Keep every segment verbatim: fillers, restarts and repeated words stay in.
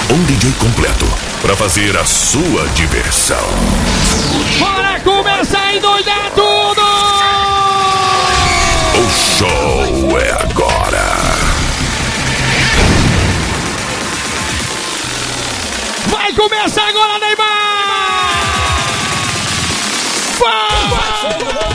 Um D J completo pra fazer a sua diversão. Bora começar a endoidar tudo! O show é agora. Vai começar agora, Neymar! Vai!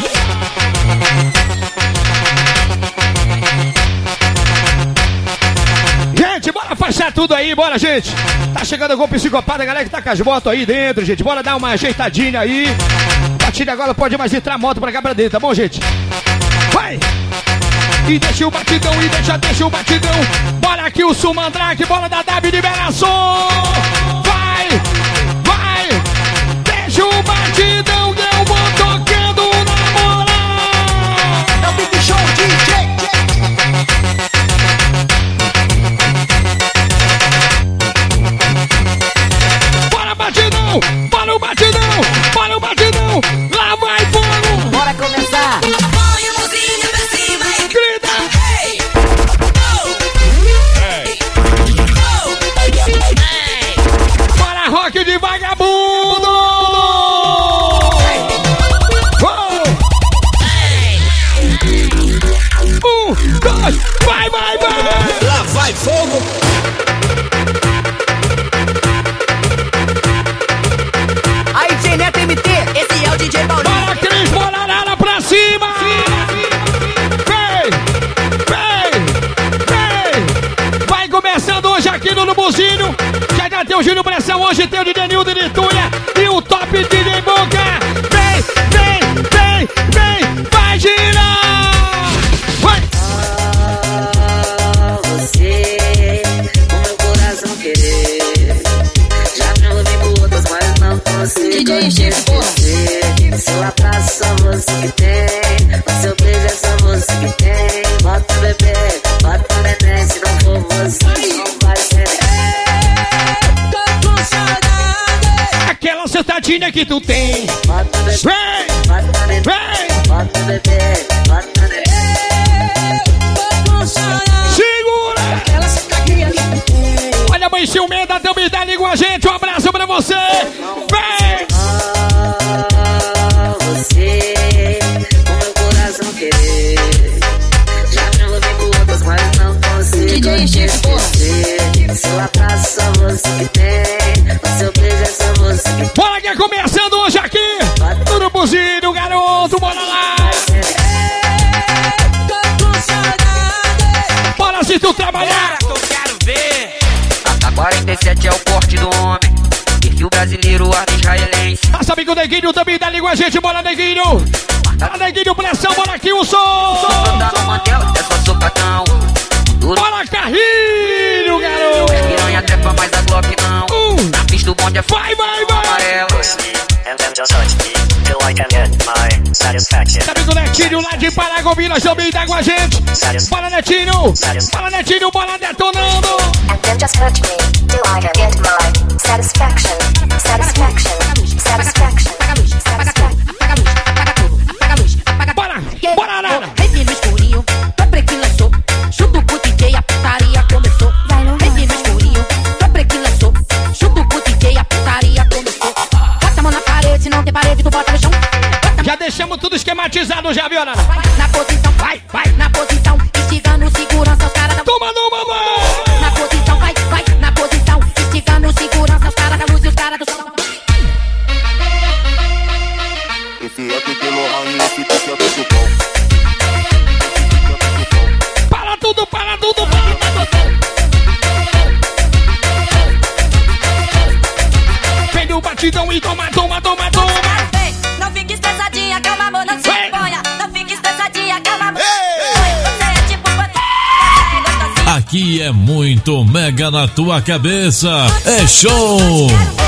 Gente, bora fechar tudo aí, bora, gente! Tá chegando com o psicopata, galera que tá com as motos aí dentro, gente. Bora dar uma ajeitadinha aí. A partir de agora pode mais entrar moto pra cá pra dentro, tá bom, gente? Vai! E deixa o batidão, e deixa, deixa o batidão. Bora aqui o Sumandrake, bola da W Liberação. Vai, vai. Deixa o batidão, que eu vou tocando na moral. É o Big Show D J. Bora batidão, bora o batidão, bora o batidão. Lá vai fogo. Bora começar. Rock de vagabundo! Um, dois, vai, vai, vai! Lá vai fogo! Aí, D J Neto M T, esse é o D J Paulinho. Bora, Cris, bora, Arara pra cima! Vem, vem, vem! Vai começando hoje aqui no Lubuzinho. Já já tem o Júlio Pressão, hoje tem o D J Nildo de Tunha e o Top D J Boca. Vem, vem, vem, vem, vai girar! Vai! Ah, você, o meu coração querer. Já me ouvi por outras, mas não consigo. D J Chico, porra! Seu abraço só você que tem. O seu beijo é só você que tem. Bota o bebê, bota o neném. Se não for você, não vai ser. Aquela sentadinha que tu tem. Vem, vem, segura. Olha a mãe ciumenta também tá ali com a gente. Um abraço pra você. Vem. Ah, você, o meu coração querer. Já me ouvi por outras, mas não consigo. D J Chico, porra! Seu abraço só você que tem. O seu beijo é só você que tem. Bora que é começando hoje aqui. Tudo buzinho, garoto, bora lá. Bora se tu trabalhar. Eu quero ver. A quarenta e sete é o porte do homem. Perfil brasileiro, arte israelense. Ah, sabe que o Neguinho também tá ali com a gente. Bora, Neguinho. Bora, Neguinho, pressão, bora aqui o som. Andar no Mandela, é só socadão. Bora, Carrinho, garoto. Piranha trepa, mas a Glock não. Uh. Na pista o bonde é vai, vai, vai. amarelo. And then just touch me till I can get my satisfaction. Sabe que o Netinho lá de Paragominas também tá com a gente. Bora, Netinho. Bora, Netinho, bora detonando. And then just touch me till I can get my satisfaction. Satisfaction. Satisfaction. Satisfaction. Apaga a luz, apaga tudo, apaga a luz, apaga. Bora, bora, Arara. Rede no escurinho, tô preto lançou. Chuto pro D J, a putaria começou. Rede no escurinho, tô preto lançou. Chuto pro D J, a putaria começou. Bota a mão na parede, se não tem parede, tu bota no chão. Bota já deixamos tudo esquematizado, já viu, Arara? na posição, vai, vai, na posição. Instigando segurança, os caras da... Toma no mamãe. Na posição, vai, vai, na posição. Instigando segurança, os caras da luz e os caras do som. Esse é Pique Lohan, esse Pique é Pique Pão. Para tudo, para tudo, para tudo. Pega o batidão e toma, toma, toma, toma. Não fique estressadinha, calma, amor, não se Ei. imponha. Não fique estressadinha, calma, amor. Você é tipo você. Aqui é muito mega na tua cabeça. É show.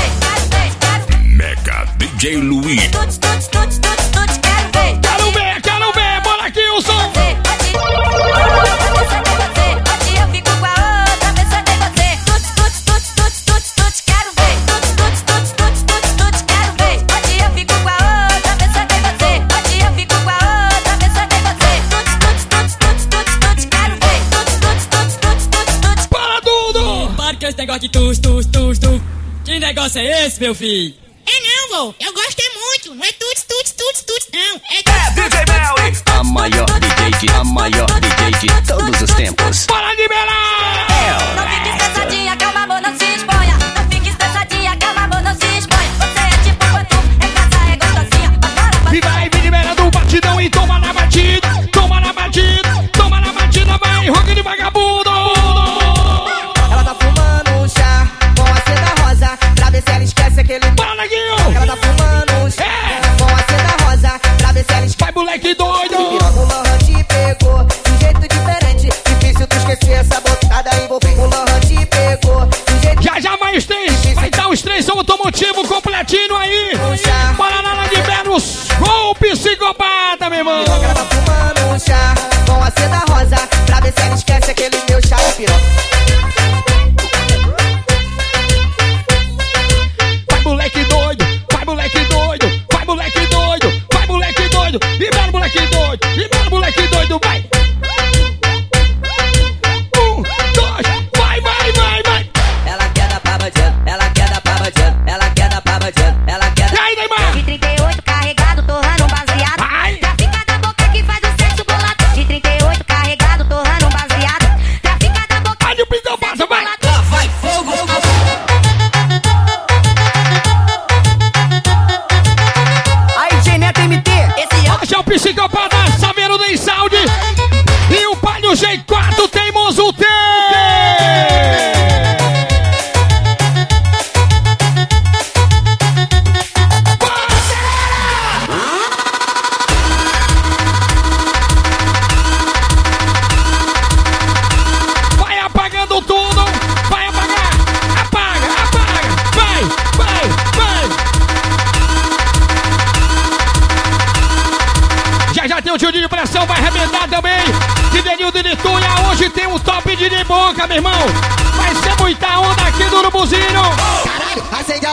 Mega D J Luiz. Tuts, tuts, tuts, tuts, tuts, quero ver. Quero ver, quero ver. Bora aqui o som. Hoje eu fico com a outra, vez só tem você. Tuts, tuts, tuts, tuts, tuts, tuts, quero ver. Tuts, tuts, tuts, tuts, tuts, tuts, quero ver. Hoje eu fico com a outra, vez só tem você. Hoje eu fico com a outra, vez só tem você. Tuts, tuts, tuts, tuts, tuts, tuts, quero ver. Tuts, tuts, tuts, tuts, tuts, tuts. Para tudo. sabe que esse negócio de tus, tus, tus, tus. Que negócio é esse, meu filho? É não, vô. Eu gostei muito. Não é tuts, tuts, tuts, tuts, não. É É D J Melly. A maior D J de, a maior D J de todos os tempos. Bora liberar! Não fique estressadinha, calma, amor, não se exponha. Não fique estressadinha, calma, amor, não se exponha. Você é tipo quando em casa é gostosinha. E vai me liberando o batidão e toma na batida, toma na batida, toma na batida, vai, rock de vagabundo! Ela tá fumando um chá com a seda rosa, pra ver se ela esquece aquele... Bora, Neguinho! Ela tá fumando um chá é. com a seda rosa, pra ver se ela esquece... Vai, moleque doido! E logo o Lohan te pegou, de um jeito diferente, difícil tu esquecer essa botada envolvendo. O Lohan te pegou, de um jeito... Já, já, mais três! Vai dar os três automotivo completinho aí! Bora lá, lá de Vênus! Gol, psicopata, meu irmão! Ela tá fumando um chá com a seda rosa, pra ver se ela esquece aquele meu chá de piroca. Vai, moleque doido! Vai, moleque doido! Vai, moleque doido! Vai, moleque doido! Libera, moleque doido! Libera, moleque doido! Vai! Um, dois, vai, vai, vai, vai! Ela quer dar pra bandido, ela quer dar pra bandido, ela quer dar pra bandido, ela quer dar... E aí, Neymar? De trinta e oito carregado, torrando um baseado. Ai! Trafica da boca que faz o sexo bolado. De trinta e oito carregado, torrando um baseado. Trafica da boca. Olha o pintão, passa, vai! Lá vai fogo! Aí, D J Neto M T, esse é o... Hoje é o psicopata Saveiro do Saúde e o Palio G quatro Teimoso T! Vai apagando tudo! Vai apagar! Apaga, apaga! Vai, vai, vai! Já já tem o tio de pressão, vai arrebentar também! De Denildo de Tunha, hoje tem um top de de boca, meu irmão! Vai ser muita onda aqui do Urubuzinho! Caralho, acende a...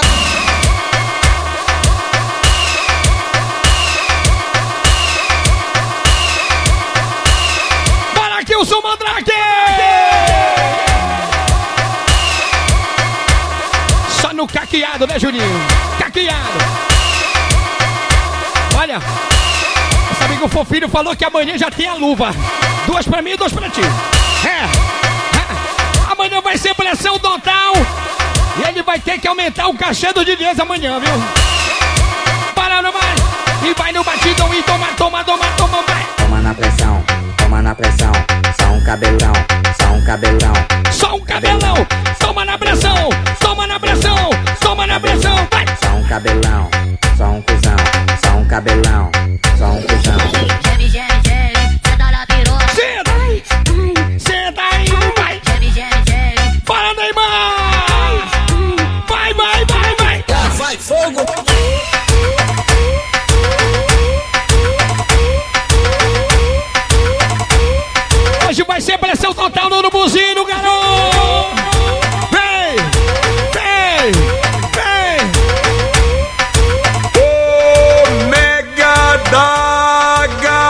Bora aqui o Sumandrake! Só no caqueado, né, Juninho? Caqueado! Olha, nosso amigo Fofinho falou que amanhã já tem a luva. Duas pra mim e duas pra ti. É, é. Amanhã vai ser pressão total. E ele vai ter que aumentar o cachê do D Js amanhã, viu? Parando mais. E vai no batidão e toma, toma, toma, toma, vai. Toma na pressão, toma na pressão. Só um cabelão, só um cabelão. Só um cabelão. Toma na pressão, toma na pressão, toma na pressão, vai. Só um cabelão, só um cuzão. Só um cabelão, só um cuzão. Geme, geme, geme, senta na piroca. Senta, senta aí, vai. Geme, geme, geme. Bora, Neymar. Vai, vai, vai, vai. Lá vai fogo! Hoje vai ser pressão total no Urubuzinho, garoto! Vem! Vem! Vem! O Mega da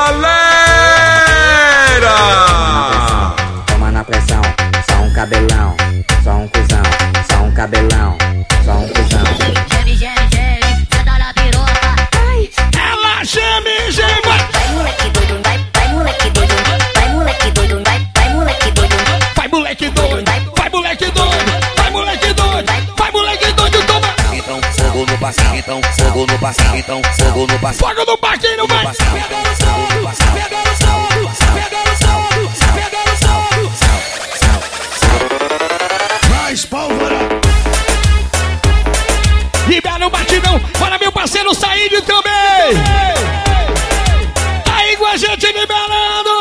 Galera! Toma na pressão, só um cabelão. Só um cuzão, só um cabelão. Só um cuzão. Geme, geme, geme, senta na piroca. Ela geme, geme! Vai, moleque doido, vai, vai, moleque doido. Vai, moleque doido, vai, vai, moleque doido. Vai, moleque doido! Vai, moleque doido! Vai, moleque doido! Vai, moleque doido, toma! Então, fogo no passado. Então, fogo no passado. Então, fogo no passado. Fogo no parquinho, vai! Mais pólvora! Libera o batidão para meu parceiro Saíde também! Tá aí com a gente liberando!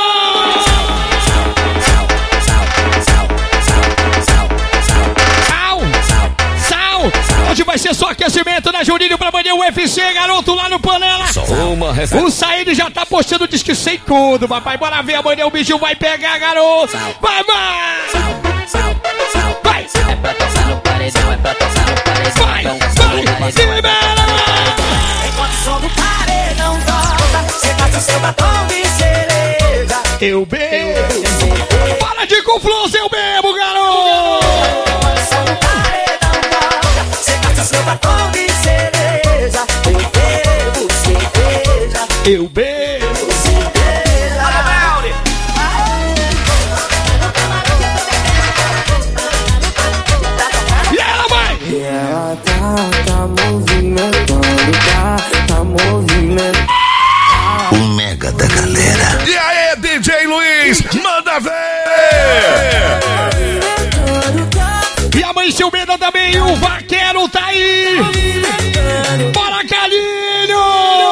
Sal! Sal! Hoje vai ser só aquecimento, né, Juninho? Pra banir o U F C, garoto, lá no Panela! Uma O Saíde já tá postando, diz que sem cudo, papai. Bora ver amanhã, o bicho vai pegar, garoto! Vai, vai! Vai! É pra tocar no paredão, é pra tocar no paredão. Vai! Então, Vai! Se libera! Enquanto o som do paredão toca, cê passa o seu batom de cereja. Eu bebo! Para de confusão, eu bebo, garoto! Mamãe Silmeira também, o vaqueiro tá aí. Bora, Calinho!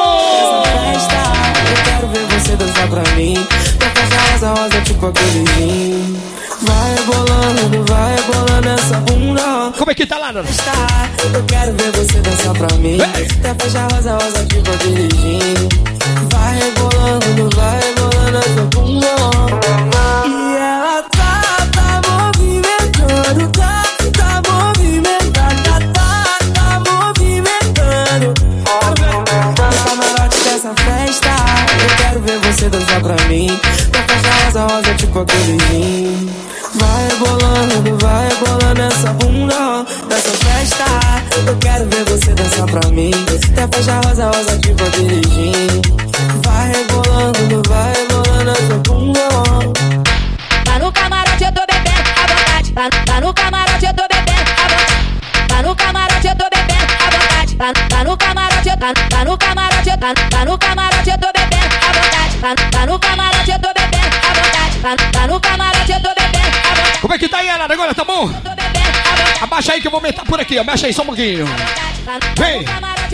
Eu quero ver você dançar pra mim. Pra fazer rosa, rosa, tipo aquele vinho. Vai rebolando, vai rebolando essa bunda. Como é que tá lá, Nana? Eu quero ver você dançar pra mim. Pra fazer rosa, rosa, tipo aquele vinho. Vai rebolando, vai rebolando essa bunda. E ela tá, tá movimentando, tá, tá movimentando, tá, tá, tá movimentando. No camarote dessa festa, eu quero ver você dançar pra mim. Pra fazer rosa, rosa, tipo aquele vinho. Vai rebolando, vai rebolando essa bunda nessa festa. Eu quero ver você dançar pra mim. Até faixa rosa, rosa, tipo aquele vinho. Vai rebolando, vai rebolando essa bunda. Tá no camarote, eu tô bebendo à vontade. Tá, tá no camarote, eu tô bebendo à vontade. Tá no camarote, eu tô bebendo à vontade. Tá, tá no camarote, eu tá, tá no camarote, eu tá, tá no camarote, eu tô bebendo à vontade. Tá, tá no camarote, eu tô bebendo à vontade. Tá, tá no camarote, eu tô bebendo à vontade. Como é que tá aí, Ana? Agora tá bom? Abaixa aí que eu vou aumentar por aqui, abaixa aí só um pouquinho. Vem!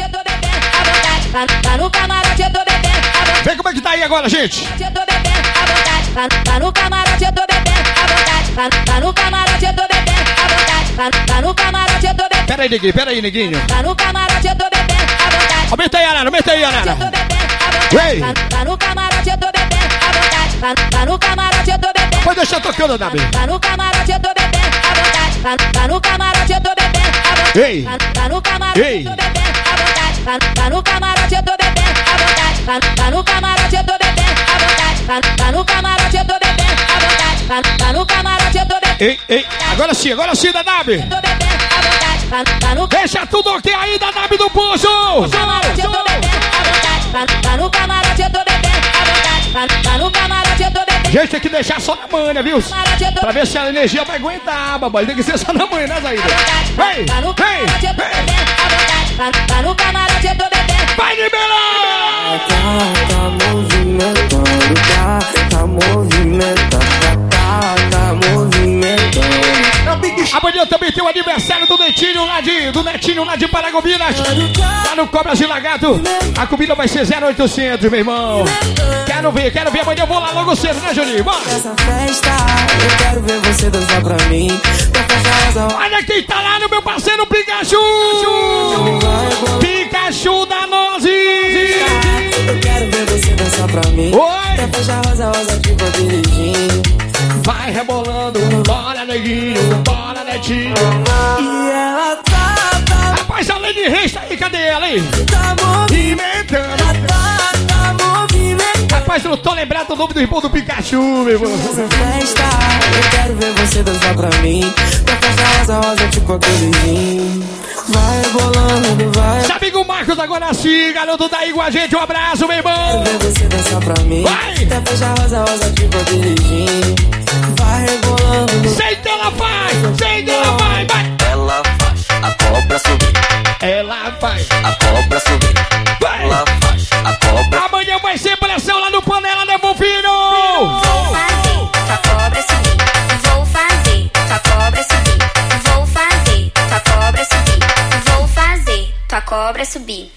Tá no camarote, eu tô bebendo à vontade. Vem como é que tá aí agora, gente? Eu tô bebendo à vontade. Tá no camarote, eu tô bebendo à vontade. Tá no camarote, eu tô bebendo à vontade. Tá no camarote, eu tô bebendo. Pera aí, neguinho, pera aí, neguinho. Tá no camarote, eu tô bebendo à vontade. Aumenta aí, Ana, aumenta aí, Ana. Vem! Tá no camarote, eu tô bebendo à vontade. Tá no camarote, eu tô bebendo. Pode deixar tocando, Davi. Tá no camarote, eu tô bebendo à vontade. Tá, tá no camarote, eu tô bebendo à vontade. Ei! Tá, tá no camarote, Ei! eu tô bebendo à vontade. Tá, tá no camarote, eu tô bebendo à vontade. Tá, tá no camarote, eu tô bebendo à vontade. Tá, tá no camarote, eu tô bebendo à vontade. Tá, tá no camarote, eu tô bebendo. Ei, ei, agora sim, agora sim, da Davi. Eu tô bebendo à vontade. Tá, tá no Deixa tudo ok aí, da Davi do Poço. camarote, eu tô bebendo à vontade. Tá, tá no camarote, eu tô bebendo à vontade. Tá, tá no camarote, eu tô bebendo. Gente, tem que deixar só na manha, viu? Pra ver se a energia vai aguentar, babai. Tem que ser só na manha, né, Zaida? Vem, vem, vem. Tá no camarote, eu tô bebendo. Vai liberar! Tá, tá movimentando, tá, tá movimentando, tá, tá movimentando. Amanhã também tem o aniversário do Netinho lá de, do Netinho lá de Paragominas. Lá no Cobras de Lagarto. A comida vai ser zero oitocentos, meu irmão. Quero ver, quero ver. Amanhã eu vou lá logo cedo, né, Juninho? Bora! Essa festa, eu quero ver você dançar pra mim. Olha quem tá lá no meu parceiro Pikachu! Pikachu da Nose! Eu quero ver você dançar pra mim. Oi! Até faixa rosa, rosa, tipo aquele vinho. Vai rebolando, bora neguinho, bora netinho. E ela tá, tá. Rapaz, a Lady Reis tá aí, cadê ela aí? Tá movimentando. Tá, tá movimentando. Rapaz, eu não tô lembrado do nome do irmão do Pikachu, meu irmão. Essa festa, eu quero ver você dançar pra mim. Pra faixa rosa, rosa, tipo aquele vinho. Vai rebolando, vai. Sabe que o Marcos agora sim, garoto tá aí com a gente, um abraço, meu irmão. Quero ver você dançar pra mim. Vai! Até faixa rosa, rosa, tipo aquele vinho. Vai rebolando. Senta ela vai, senta ela vai, vai. Ela faz a cobra subir. Ela vai, a cobra subir. Vai. Ela faz a cobra. Amanhã vai ser pressão lá no Panela, né, meu filho? Vou fazer tua cobra subir. Vou fazer tua cobra subir. Vou fazer tua cobra subir. Vou fazer tua cobra subir.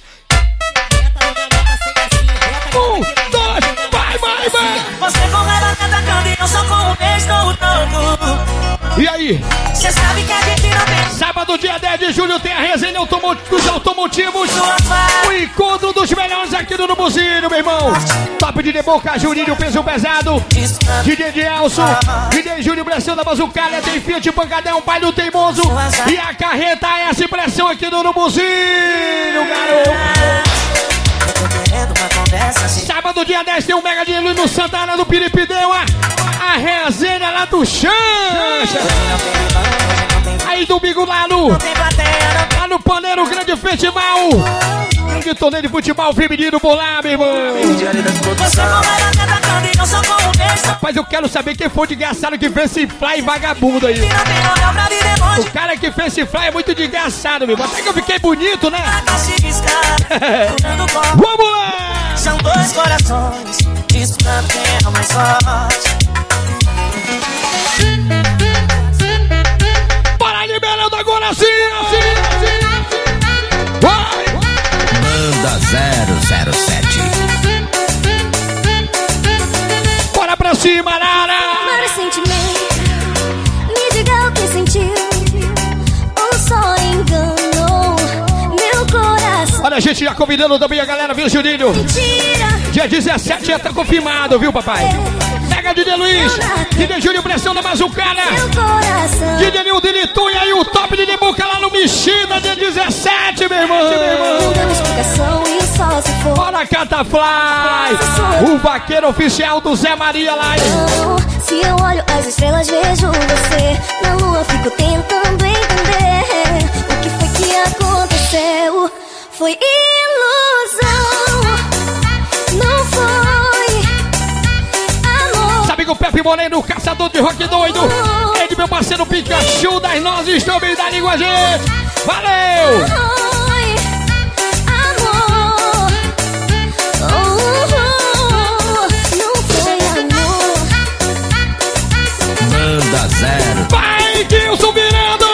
Um, dois, vai, vai, vai. Você com ela tá atacando e eu só com o beijo no tango. E aí? Cê sabe que a gente não tem. Sábado, dia dez de julho, tem a resenha automo- dos automotivos. O encontro dos melhores aqui do Nubuzinho, meu irmão. Top de Boca, Juninho, peso pesado. D J de Elson, D J Júlio, pressão da bazucalha. Tem Fiat Pancadão, pai do teimoso. E a carreta S pressão aqui do Nubuzinho, garoto. Sábado, dia dez, tem um mega de luz no Santana do Piripideua. A resenha lá do Chancha. Aí domingo lá no Lá no Paneiro, grande festival. Grande torneio de futebol feminino por lá, meu irmão. Rapaz, eu quero saber quem foi de desgraçado que fez esse fly vagabundo aí. O cara que fez esse fly é muito desgraçado, meu irmão. Até que eu fiquei bonito, né? Vamos lá! São dois corações disputando quem é o mais forte. Bora liberando Bora, gente, já convidando também a galera, viu, Juninho? Dia dezessete já tá confirmado, viu, papai? Pega D J Luiz, D J Júnior Pressão da Mazucana, D J Nil de Litunha e o top de Debuca lá no Mexida, dia dezessete, meu irmão. Bora, Catafly, o vaqueiro oficial do Zé Maria lá. Se eu olho as estrelas, vejo você. Na lua fico tentando entender o que foi que aconteceu. Foi ilusão, não foi amor. Sabe que o Pepe Moreno, caçador de rock doido, ele, meu parceiro Pikachu das nozes, também da língua, gente. Valeu! Foi amor, oh, oh, não foi amor. Manda zero. Vai, Gilson virando!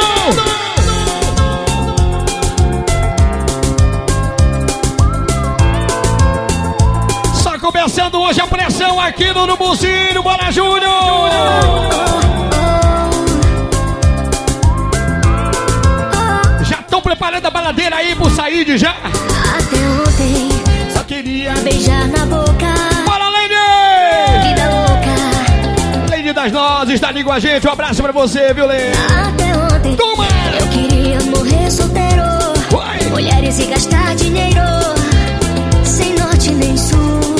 Só começando hoje a pressão aqui no Urubuzinho, bora, Júnior! Já estão preparando a baladeira aí pro Saíde já? Até ontem só queria beijar na boca. Bora, Lady! Vida louca. Lady das Nozes, tá ali com a gente. Um abraço pra você, viu, Lady? Até ontem Toma! Eu queria morrer solteiro. Vai. Mulheres e gastar dinheiro sem norte nem sul.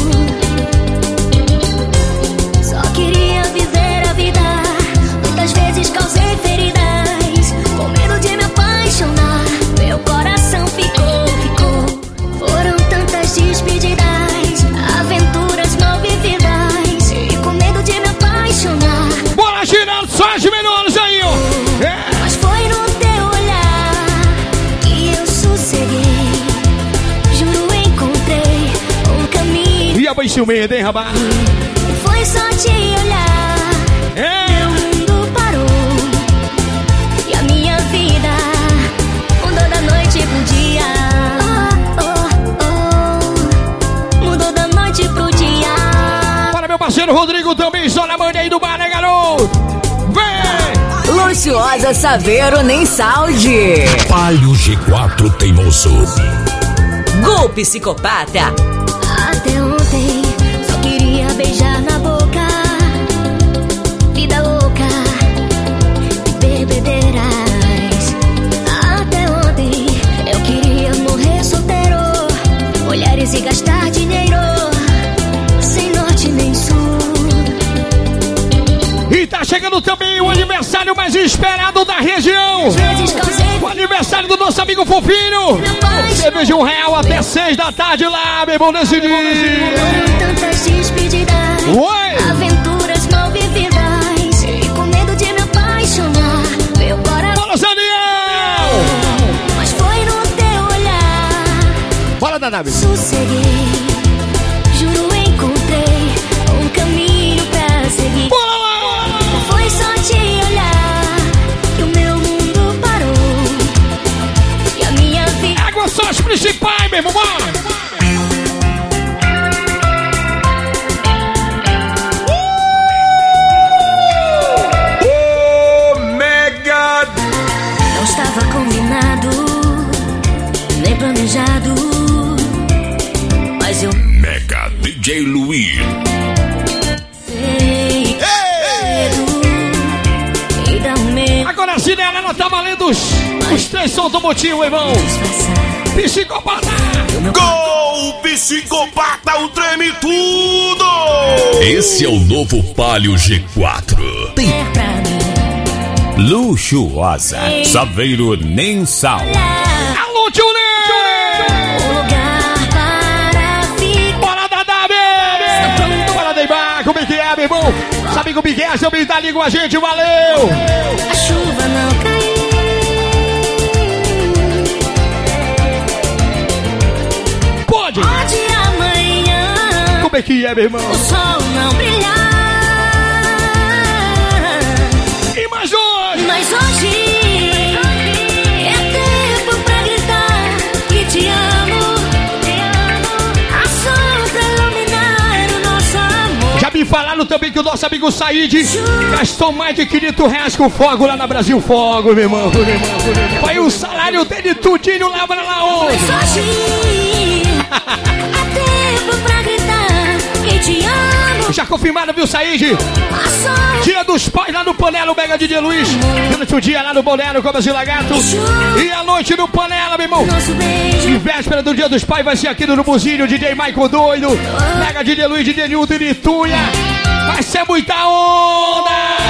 Só queria viver a vida. Muitas vezes causei feridas com medo de me apaixonar. Meu coração ficou, ficou. Foram tantas despedidas, aventuras mal vividas e com medo de me apaixonar. Bora girando só as melhores aí, ó. É. Mas foi no teu olhar que eu sosseguei. Juro, encontrei um caminho. E a bem ciumenta, hein, rapaz? Foi só te olhar. É. Meu mundo parou e a minha vida mudou da noite pro dia. Oh, oh, oh. Mudou da noite pro dia. Bora, meu parceiro Rodrigo também, só na manhã aí do bar, né, garoto? Vem! Luxuosa Saveiro nem salde. Palio G quatro teimoso. Gol psicopata. Até ontem só queria beijar na boca. Vida louca, bebedeiras. Até ontem eu queria morrer solteiro. Mulheres e gastar dinheiro sem norte nem sul. E tá chegando também o aniversário mais esperado da região. O aniversário do nosso amigo Fofinho. Cerveja um real até seis da tarde lá, meu irmão, nesse dia. Tantas despedidas, Oi. aventuras mal vividas e com medo de me apaixonar. Meu coração. Bora, Daniel! Mas foi no teu olhar. Bora, Danab. Sosseguei. Juro, encontrei um caminho pra seguir. Bora lá! Foi só te olhar que o meu mundo parou e a minha vida. Água só as principais, meu irmão. O Mega. Não estava combinado, nem planejado, mas eu Mega D J Luiz. sei e dá um medo. Agora a Cinderela tá valendo os, os três sons do motivo, irmão. Psicopata! Gol Psicopata, o treme tudo! Esse é o novo Palio G quatro. Luxuosa Saveiro nem sal. Alô, Tchulê! Lugar para ficar. Bora, Dadab! Bora, Neymar! Como é que é, meu irmão? Sabe como é que é? Também tá ali com a gente, valeu! A chuva não caiu. Pode! Pode amanhã. Como é que é, meu irmão? O sol não brilhar. E mais hoje? Mas hoje é tempo pra gritar que te amo. A sol pra iluminar o nosso amor. Já me falaram também que o nosso amigo Said gastou mais de quinhentos reais com fogo lá na Brasil Fogo, meu irmão. Meu irmão, meu irmão. Foi o salário dele tudinho lá pra lá onde? Já confirmado, viu, Said? Dia dos Pais lá no Panela, o Mega D J Luiz. Durante o dia lá no Bolero, Cobras e Lagarto. E a noite no Panela, meu irmão. Em véspera do Dia dos Pais vai ser aqui no Buzinho, D J Michael Doido. Mega D J Luiz, D J Nilton e Litunha. Vai ser muita onda!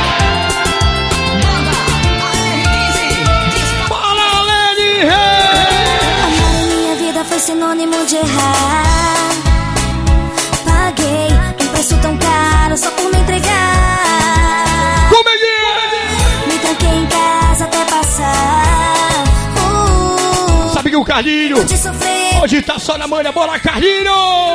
Bola, Lene! Amar em minha vida foi sinônimo de errar. Paguei um preço tão caro só por me entregar. Como é que é? Me tranquei em casa até passar. Uh, Sabe que o Carlinho de sofrer. hoje tá só na manhã, bora Carlinho!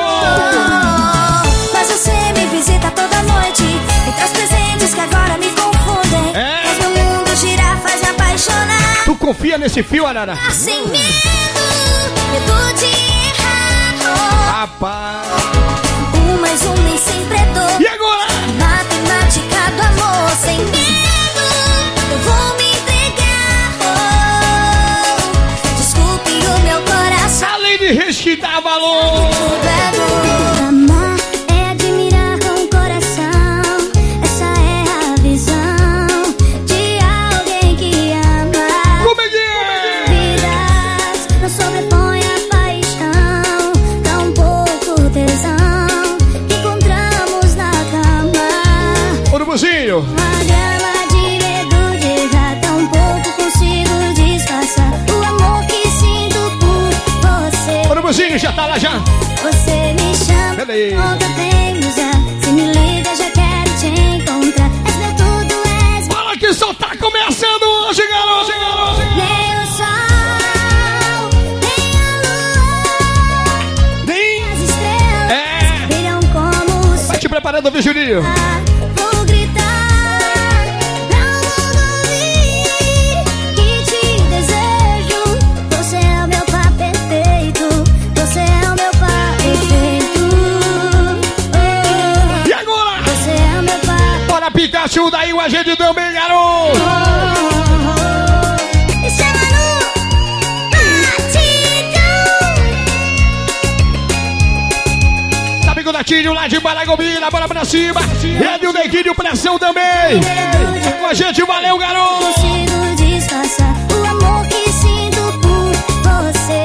Mas você me visita toda noite e traz presentes que agora me confundem. É? Faz meu mundo girar, faz me apaixonar. Tu confia nesse fio, Arara? Sem medo, medo de errar. Rapaz. Um mais um nem sempre é dois. E agora? Matemática do amor. Sem medo, eu vou me entregar. Oh, desculpe o meu coração. Além de resquitar valor. Amar é admirar com o coração. Essa é a visão de alguém que ama. Como é que é? Vidas não sobrepõe a paixão. Tão pouco tesão que encontramos na cama. Ô, no Buzinho. Uma grama de medo de errar. Tão pouco consigo disfarçar o amor que sinto por você. Ô, no Buzinho, já tá lá já. Você me chama, Beleza. nunca tenho já. Se me liga, já quero te encontrar. És meu tudo, és meu... Fala que só tá começando hoje, garoto. Nem o sol, nem a lua, Nem. as estrelas É. brilham como o sol. Vai te preparando, viu, Juninho? Vou gritar pra o mundo ouvir que te desejo. Você é o meu par perfeito. Você é o meu par perfeito. Oh, E agora? você é o meu par. Bora, Pikachu, daí o agente também, garoto. Esse é Manu Batidão. Sabe que o Natinho lá de Baragobina, bora pra cima. E o Neguinho, pressão também. Com a gente, valeu, garoto. Consigo disfarçar o amor que sinto por você.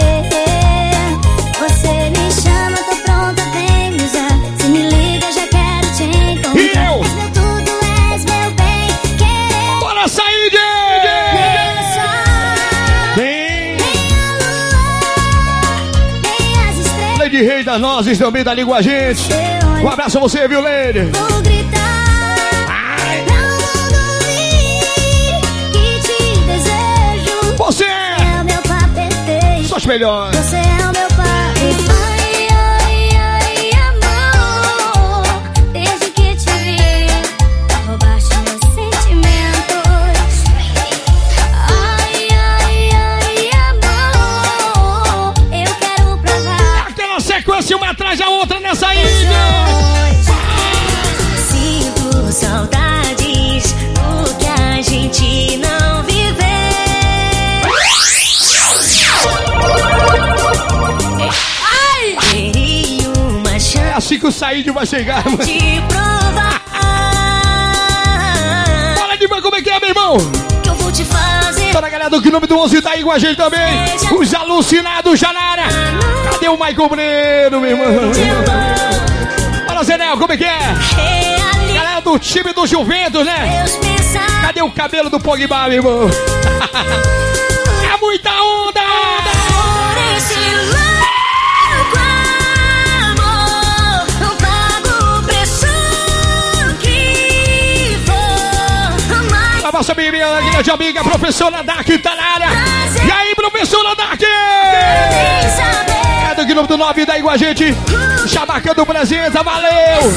Você me chama, tô pronta, vem me usar. Se me liga, já quero te encontrar. E eu? És meu tudo, és meu bem querer. Bora sair, de. Nem o sol, Vem. nem a lua, nem as estrelas. Lady Rei das Nozes também tá ali com a gente. Um abraço a você, viu, Lady? Vou gritar pra o mundo ouvir que te desejo. Você É o meu par perfeito. só os melhores. Você é o meu par perfeito. Ai, ai, ai, amor. Desde que te vi, roubaste meus sentimentos. Ai, ai, ai, amor. Eu quero provar. Aquela sequência uma atrás da outra nessa ilha. Sinto saudades do que a gente não viveu. Ai! Teria uma É chance assim que o Said vai chegar, mano. de provar Fala de como é que é, meu irmão? que eu vou te fazer. Toda a galera do quilômetro onze tá aí com a gente também. Os alucinados já na área. Cadê o Michael Breno, meu irmão? Fala, Zenel, como é que é? Realizar Galera do time do Juventus, né? meus pensamentos. Cadê o cabelo do Pogba, meu irmão? É muita onda! Por esse louco amor, não pago o preço que for. Mas A nossa menina, grande amiga, professora Dark, tá na área. E aí, professora Dark? nem saber É do quilômetro nove, daí com a gente. Já marcando presença, valeu!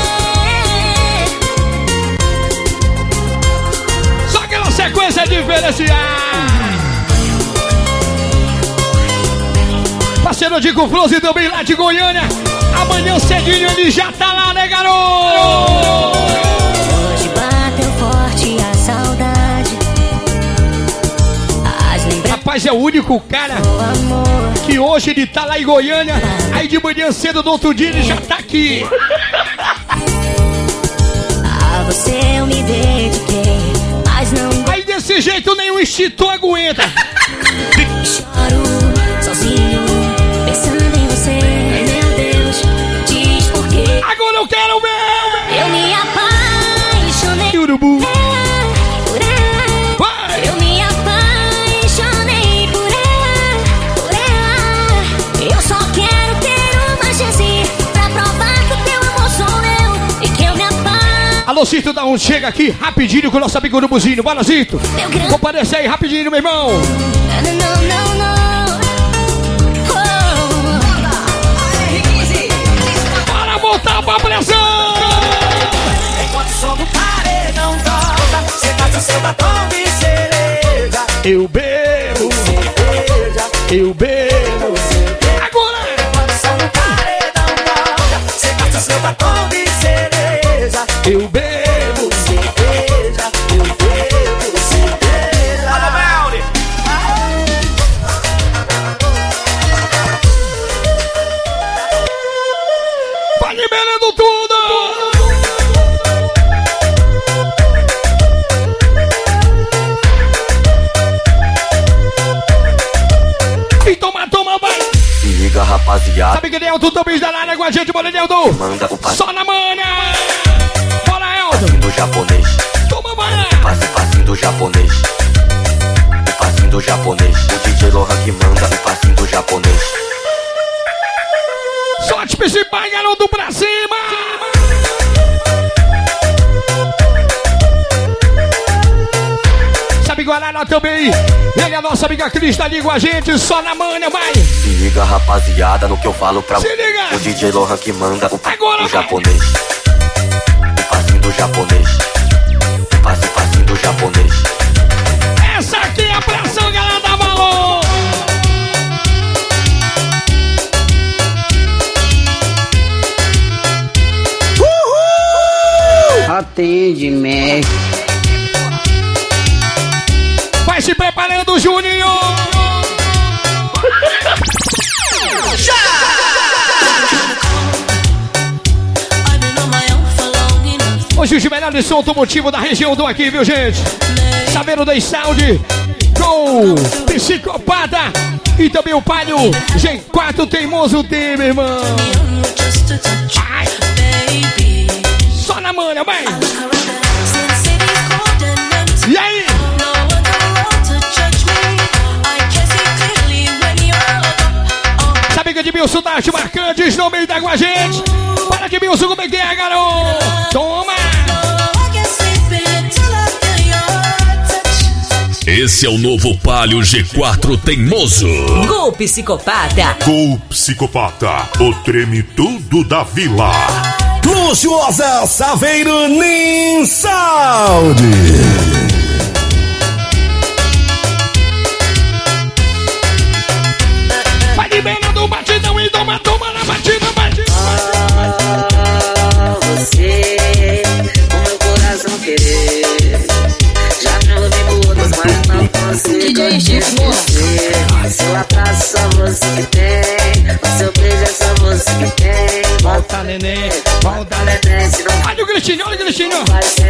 Só aquela sequência diferenciada. Parceiro de Flose também lá de Goiânia. Amanhã cedinho ele já tá lá, né, garoto? Hoje bateu forte a saudade. As lembranças. Rapaz, é o único cara que hoje ele tá lá em Goiânia. Aí de manhã cedo do outro dia ele já tá aqui. A você eu me dediquei, mas não. Aí desse jeito nenhum extintor aguenta. Choro sozinho, pensando em você. Meu Deus, diz por quê. Agora eu quero ver. Eu me apaixonei Urubu. por ela. Vai. Eu me apaixonei por ela, por ela. Eu só quero ter uma chance pra provar que o teu amor sou eu e que eu me apaixonei. Alô, Cito, dá um chega aqui rapidinho com o nosso amigo Urubuzinho. Bora, Cito. Compareça aí rapidinho, meu irmão. Não, não, não, não. Para botar pra pressão. Enquanto o som do paredão toca, você faz o seu batom de cereja. Eu bebo, Cerveja, eu bebo. Agora. enquanto o som do paredão toca, você faz o seu batom de cereja. Eu bebo. Cerveja, eu bebo cerveja. Alô, Melri! Vai liberando tudo. E toma, toma, vai. Se liga, rapaziada. Sabe que Neldo também está lá com a gente, bora, Neldo. Manda o passe Só na manha. Bora, Eldo. do japonês. Toma, vai. Passe, passinho do japonês. O passinho do japonês. O D J Lohan que manda o passinho do japonês. Sorte principal, garoto, pra cima. Sabe Guarara também. Ele é a nossa amiga Cris, tá ali com a gente. Só na manha, vai. Se liga, rapaziada, no que eu falo pra Se liga. o D J Lohan que manda o passinho Agora do vai. japonês. O passinho do japonês. O passe, passinho do japonês. Essa aqui é a pressão, galera, dá valor. Atende, mestre. Vai se preparando, Juninho. Hoje os melhores sons automotivo da região do aqui, viu, gente? Sabendo da Sound com Psicopata e também o Palio G quatro Teimoso T, meu irmão. Vai. Só na manha, vai. E aí? Sabe que Edmilson tá te marcantes no meio da com a gente? Para Edmilson, como é que é, garoto? Toma! Esse é o novo Palio G quatro Teimoso. Gol Psicopata. Gol Psicopata, o treme tudo da vila. Luxuosa Saveiro Nin Sound. Vai liberando o batidão e toma, toma na batida, batida. Ah, você, o meu coração querer. Já me ouvi por outros, mas não consigo te esquecer. Seu abraço só você que tem, o seu beijo é só você que tem. Volta, neném, volta, neném, se não olha o Cristinho, olha o Cristinho. vai ser.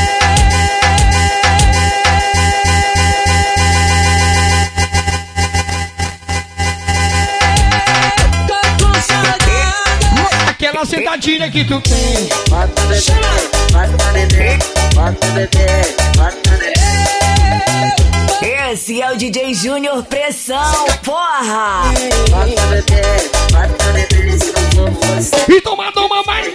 Aquela sentadinha que tu tem. Bota bebê, bota neném, bota bebê, bota neném. Esse é o D J Júnior Pressão, porra! Bota bebê, bota neném, se não for você. E toma, toma, vai.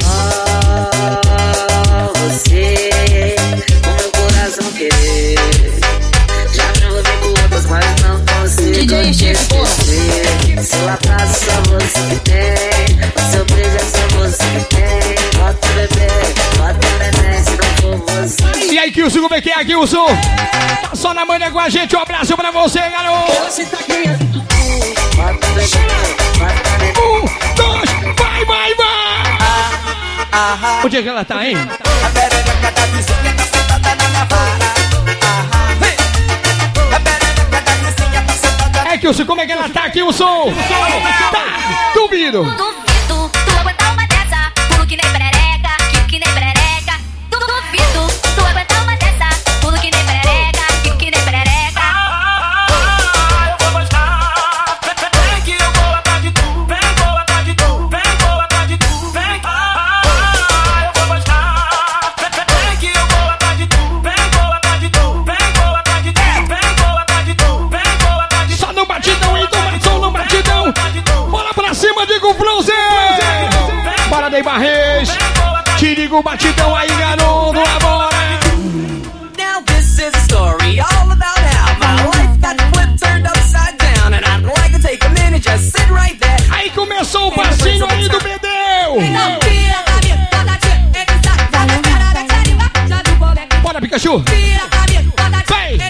Ah, você, o meu coração querer. Já me ouvi com outros, mas não consigo te esquecer. Seu abraço só você que tem, o seu beijo é só você que tem. Bota bebê, bota neném, se não for você. E aí, Kilson, como é que é, Kilson? Tá só na manhã com a gente, um abraço pra você, garoto. Bota bebê, bota neném. Um, dois, vai, vai, vai. Onde é que ela tá, hein? A perereca da vizinha tá sentada na minha vara. A perereca da vizinha tá sentada na... É, Kilson, como é que ela tá aqui, o som? Tá, duvido. Duvido, tu aguentar uma dessa, pulo que nem perereca, quico que nem perereca. Duvido, tu aguentar uma dessa, pulo que nem perereca, quico que nem perereca. Eu vou gostar. Vem que eu vou atrás de tu. Vem, vou atrás de tu. Vem, vou atrás de tu. Vem, eu vou gostar. Vem que eu vou atrás de tu. Vem, vou atrás de tu. Vem, vou atrás de tu. Vem, vou atrás de tu. Vem, vou atrás de tu. Só no batidão, então, só no batidão. Bora pra cima, Digo Flowzé. Bora, Ney Barres. Te liga o batidão aí, garoto, agora. Now this is a story all about how my life got flipped, turned upside down, and I'd like to take a minute, just sit right there. Aí começou o passinho aí do Bedeu. Bora, Pikachu. Vem.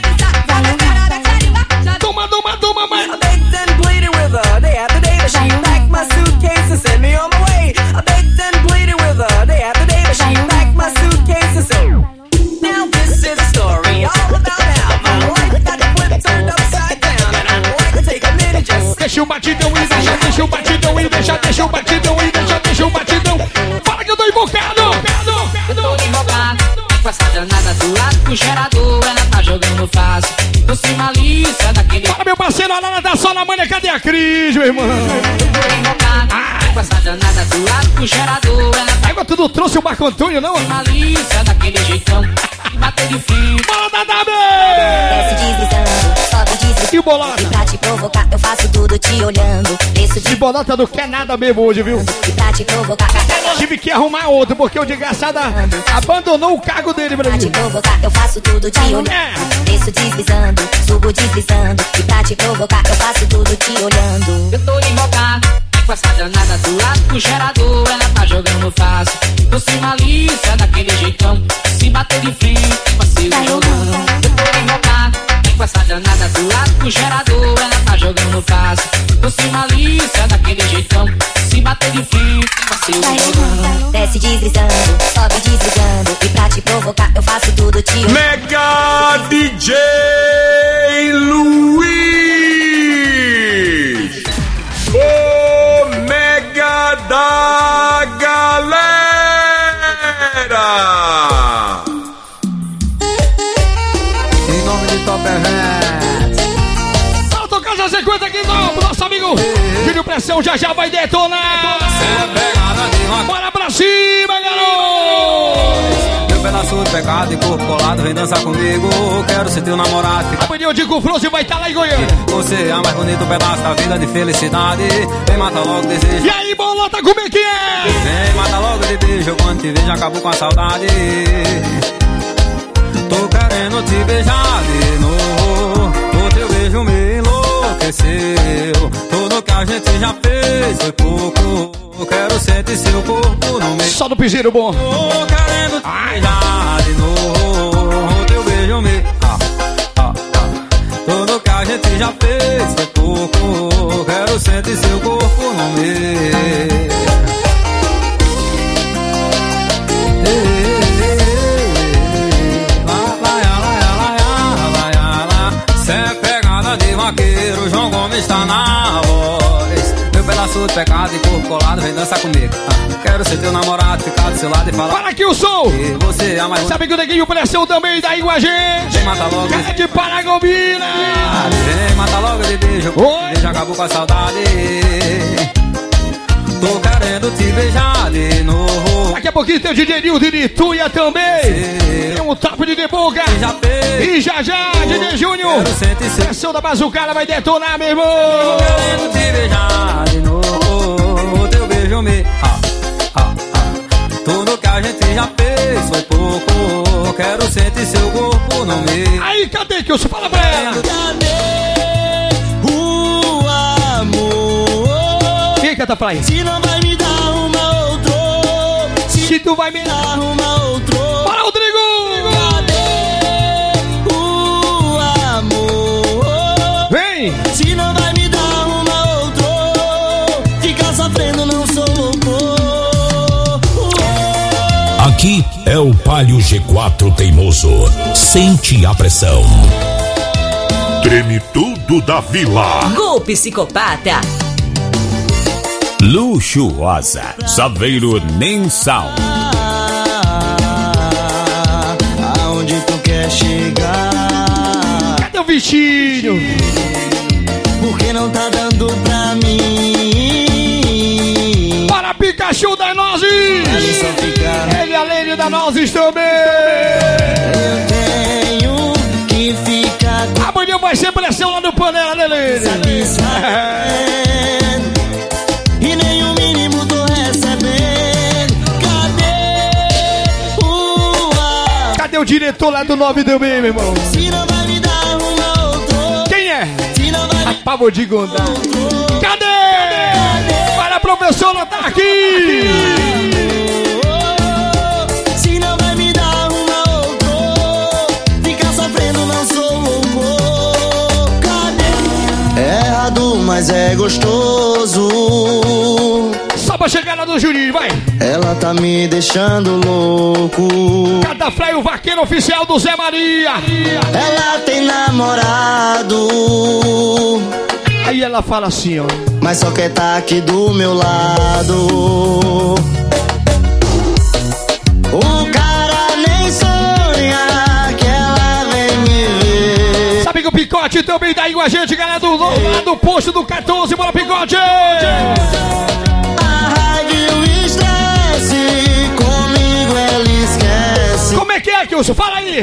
Toma, toma, toma, mano. I begged and pleaded with her day after day, but she packed my suitcase and sent me on my way. I begged and pleaded with her day after day, but she packed my suitcase and said, now this is a story all about how my life got flipped, turned upside down, and I'd like to take a minute, just Deixa o batidão e deixa, deixa o batidão e deixa, deixa o batidão e deixa, deixa o batidão. Fala que eu tô invocado. Eu tô invocado com essa danada do lado do gerador, ela tá jogando fácil. Tô sem malícia daquele. Fala, meu parceiro, a Lana tá só na manha, cadê a Cris, meu irmão? Eu tô invocado com essa danada do lado do gerador, ela tá. Agora tu não trouxe o Marco Antônio, não? sem malícia daquele jeitão. Bater de fim. Manda da Desce deslizando, sobe deslizando. E o Bolota? E pra te provocar, eu faço tudo te olhando. Desço E Bolota não quer nada mesmo hoje, viu? E pra te provocar, Tive que arrumar outro, porque o desgraçado abandonou o cargo dele pra pra te mim. provocar, eu faço tudo te olhando. É. Desço deslizando, subo deslizando. E pra te provocar, eu faço tudo te olhando. Eu tô invocado com essa danada do lado do gerador, ela tá jogando fácil. Tô sem malícia daquele jeitão. Se bater de frente, passeio jogando. Eu tô invocado com essa danada do lado do gerador, ela tá jogando fácil. Tô sem malícia daquele jeitão. Se bater de frente, passeio jogando. Desce deslizando, sobe deslizando. E pra te provocar, eu faço tudo te olhando. Mega D J Luiz, o Mega da galera. Em nome de Top Event. Alto Casa cinquenta aqui, não, nosso amigo Júlio Pressão já já vai detonar. Bora pra cima, garoto. Meu pedaço de pecado e corpo colado, vem dançar comigo. Quero ser teu namorado. Fica... Amanhã o Digo Flowzé vai estar tá lá em Goiânia. Você é a mais bonito pedaço da vida de felicidade. Vem, mata logo o desejo. E aí, Bolota, como é que é? Vem, mata logo de beijo. Quando te vejo, acabo com a saudade. Tô querendo te beijar de novo. O teu beijo me enlouqueceu. Tudo que a gente já fez foi pouco. Quero sentir seu corpo no meio. Só no piseiro bom. Tô querendo te beijar de novo. O teu beijo me... Ah, ah, ah. Tudo que a gente já fez foi pouco. Quero sentir seu corpo no meio. Cê pegada de vaqueiro, João Gomes tá na voz. Meu pedaço de pecado e corpo colado, vem dançar comigo. Ah, quero ser teu namorado, ficar do seu lado e falar. Fala aqui o som. E você é a mais... Sabe que o Neguinho Pressão também tá aí com a gente. Vem, mata logo. Cara de Paragominas. Ah, vem, mata logo de beijo. Oi. Beijo acabou com a saudade. Tô querendo te beijar de novo. Daqui a pouquinho tem o D J Nildo de Ituia também. Sim. Tem um top de Boca. Já fez. E já já, D J Júnior. Quero sentir seu... Pressão da bazucada vai detonar, meu irmão. Tô querendo te beijar de novo. O teu beijo me... Ah, ah, ah. Tudo que a gente já fez foi pouco. Quero sentir seu corpo no meio. Aí, cadê que eu só fala pra ela? Cadê o amor? Quem canta pra aí? Se não vai me dar uma outra. Se, Se tu vai me dar uma outra. Bora, Rodrigo! Cadê o amor? Vem! Se não vai me dar uma outra. Ficar sofrendo não sou louco. É o Palio G quatro teimoso. Sente a pressão. Treme tudo da vila. Gol Psicopata. Luxuosa. Saveiro Mensal. Aonde tu quer chegar? Cadê o vestido? Porque não tá dando pra mim. Para Pikachu da Nozes! Ele além de da Nozes também! Eu tenho que ficar. Amanhã vai ser pressão lá no Panela, Lelê! E nem o mínimo tô recebendo. Cadê o ar? Cadê o diretor lá do nove também, meu irmão? Se não vai me dar uma outra. Quem é? Se não vai a Pavor de Gondar. Cadê? Cadê? Para a professora, tá aqui! Se não vai me dar uma outra. Ficar sofrendo não sou louco. Cadê? É errado, mas é gostoso. Só pra chegar lá do Juninho, vai! Ela tá me deixando louco. Cada Frei, o vaqueiro oficial do Zé Maria. Ela tem namorado. Aí ela fala assim, ó. Mas só quer tá aqui do meu lado. O cara nem sonha que ela vem me ver. Sabe que o Picote também tá aí com a gente, galera do, lá do posto do quatorze. Bora, Picote! Como é que é, Kilson? Fala aí!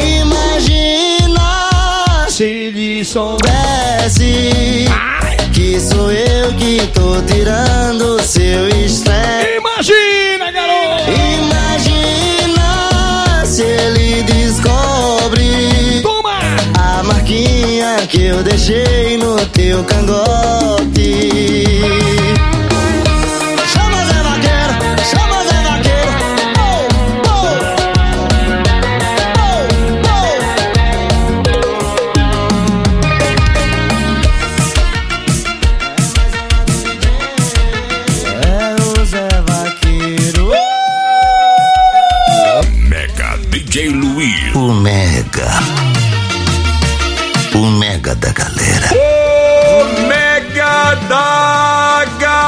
Imagina se ele soubesse Ai. que sou eu que tô tirando seu estresse. Imagina, garoto! Imagina se ele descobre Toma. a marquinha que eu deixei no teu cangote. O Mega. O Mega da galera. O Mega da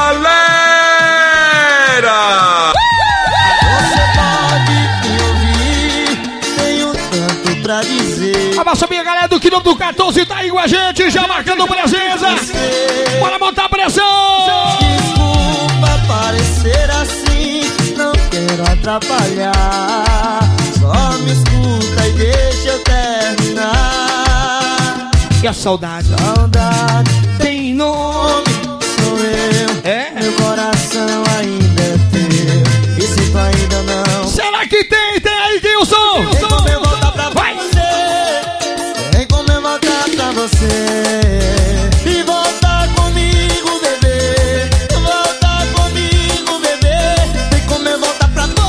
galera. Você pode me ouvir, tenho tanto pra dizer. Abraço, minha galera do quilômetro quatorze, tá aí com a gente, já marcando presença. Bora montar pressão. Desculpa parecer assim, não quero atrapalhar. Só me escuta e deixa eu terminar. E a saudade? Saudade tem nome. Sou eu, é? Meu coração ainda é teu. E se tu ainda não. Será que tem? Tem aí, Gilson! Tem como eu voltar pra Vai. você. Tem como eu voltar pra você. E voltar comigo, bebê. Voltar comigo, bebê. Tem como eu voltar pra você.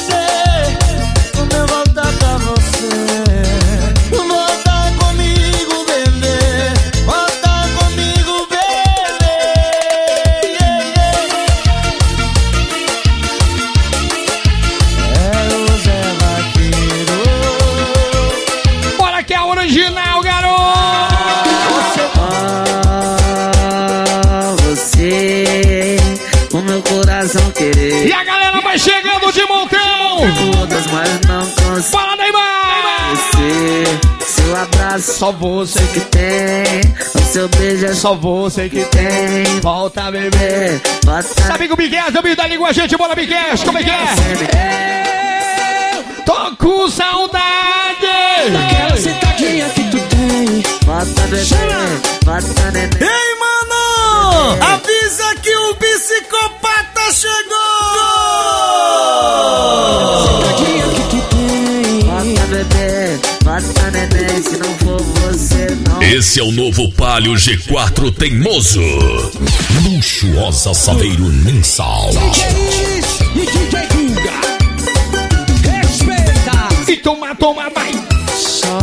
E a galera vai chegando de montão. Mas não consigo. Fala, Neymar! Você, seu abraço, só você que tem. O seu beijo é só você que tem. Volta, bebê. Volta. Sabe que o Miguel também tá ali com a gente. Bora, Miguel, como é que é? Tô com saudade daquela sentadinha que tu tem. Volta, bebê. Volta, neném. Ei, mano! Avisa que o psicopata chegou! Sentadinha que tu tem. Volta, bebê. Volta, neném. Se não for você, não. Esse é o novo Palio G quatro teimoso. Luxuosa Saveiro Mensal. D J e D J Guga. Respeita. E toma, toma, vai. Só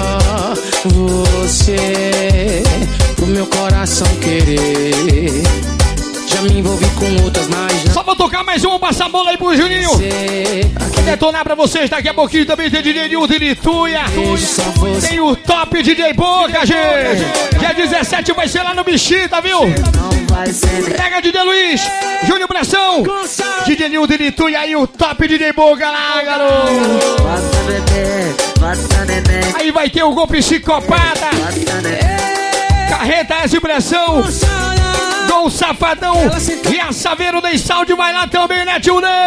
você pro meu coração querer. Já me envolvi com outras, mas não. Só pra tocar tocar mais um, passa a bola aí pro Juninho. Vou detonar pra vocês daqui a pouquinho também tem D J Nilton de Tuia. Tem o top D J Boca, gente. Dia dezessete vai ser lá no Bichita, viu? Pega D J Luiz, Júnior Bração, D J Nilton de Tuia e o top D J Boca lá, garoto. Aí vai ter o Gol Psicopata, Carreta S Pressão, Gol Safadão e a Saveiro Day Sound vai lá também, né, tio Ney?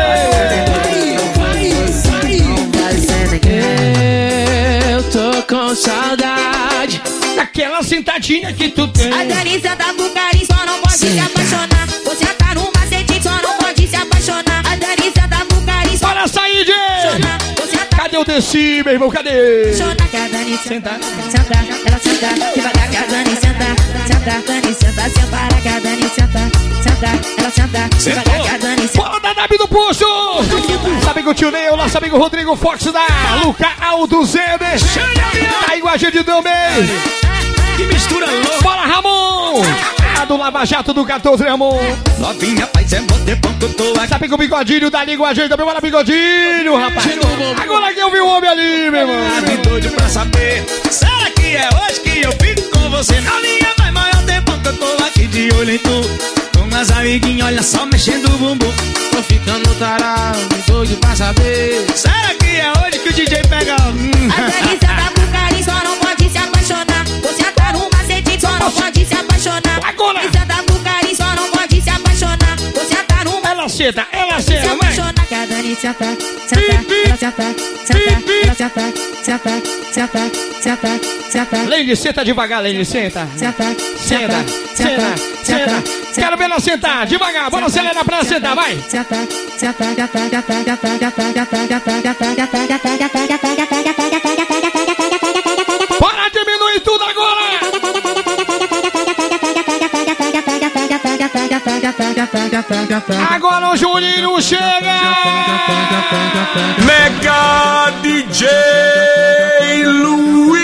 Eu tô com saudade daquela sentadinha que tu tem. A delícia da Bucari só não pode se apaixonar. Você tá no macete, só não pode se apaixonar. A delícia da Bucari só bora sair, gente! Cadê o Desi, meu irmão? Cadê? Senta, senta, ela senta, devagar que a Dani senta, senta, Dani senta, separa que a Dani senta, senta, ela senta, devagar que a Dani senta. Bola da Nabi do Puxo! Nosso amigo Tio Ney, nosso amigo Rodrigo Fox da Luca Aldo Zender. Tá aí com a gente também. Que mistura louca. Bora, Ramon! A do Lava Jato do quatorze, Ramon. Novinha, paz, é bom tempão que eu tô aqui. Sabe com o Bigodinho da Língua, a gente também. Bora, Bigodinho, rapaz. Agora que eu vi o homem ali, meu irmão. Que doido pra saber. Será que é hoje que eu fico com você? Novinha, faz maior tempão que eu tô aqui de olho em tu. Com as amiguinhas, olha só, mexendo o bumbum. Tô ficando tarado, doido pra saber. Será que é hoje que o D J pega? Hum. A delícia da Bucari só não pode se apaixonar. Você tá no macete, só não pode se apaixonar. Agora! A delícia da Bucari só não pode se apaixonar. Você tá no macete. Ela senta, ela Se senta, vai! apaixonar, que a Dani senta, senta, ela senta, senta, ela senta, senta, senta, senta, senta. Leide, senta devagar, Leide, senta. Senta, Senta, senta, senta. Quero ver ela sentar, devagar, bora acelerar pra ela sentar, vai! Senta, senta, gata, gata, gata, gata, gata, gata, gata, gata, gata, gata, gata, gata, gata. Bora diminuir tudo agora! Agora o Juninho chega! Mega D J Luiz.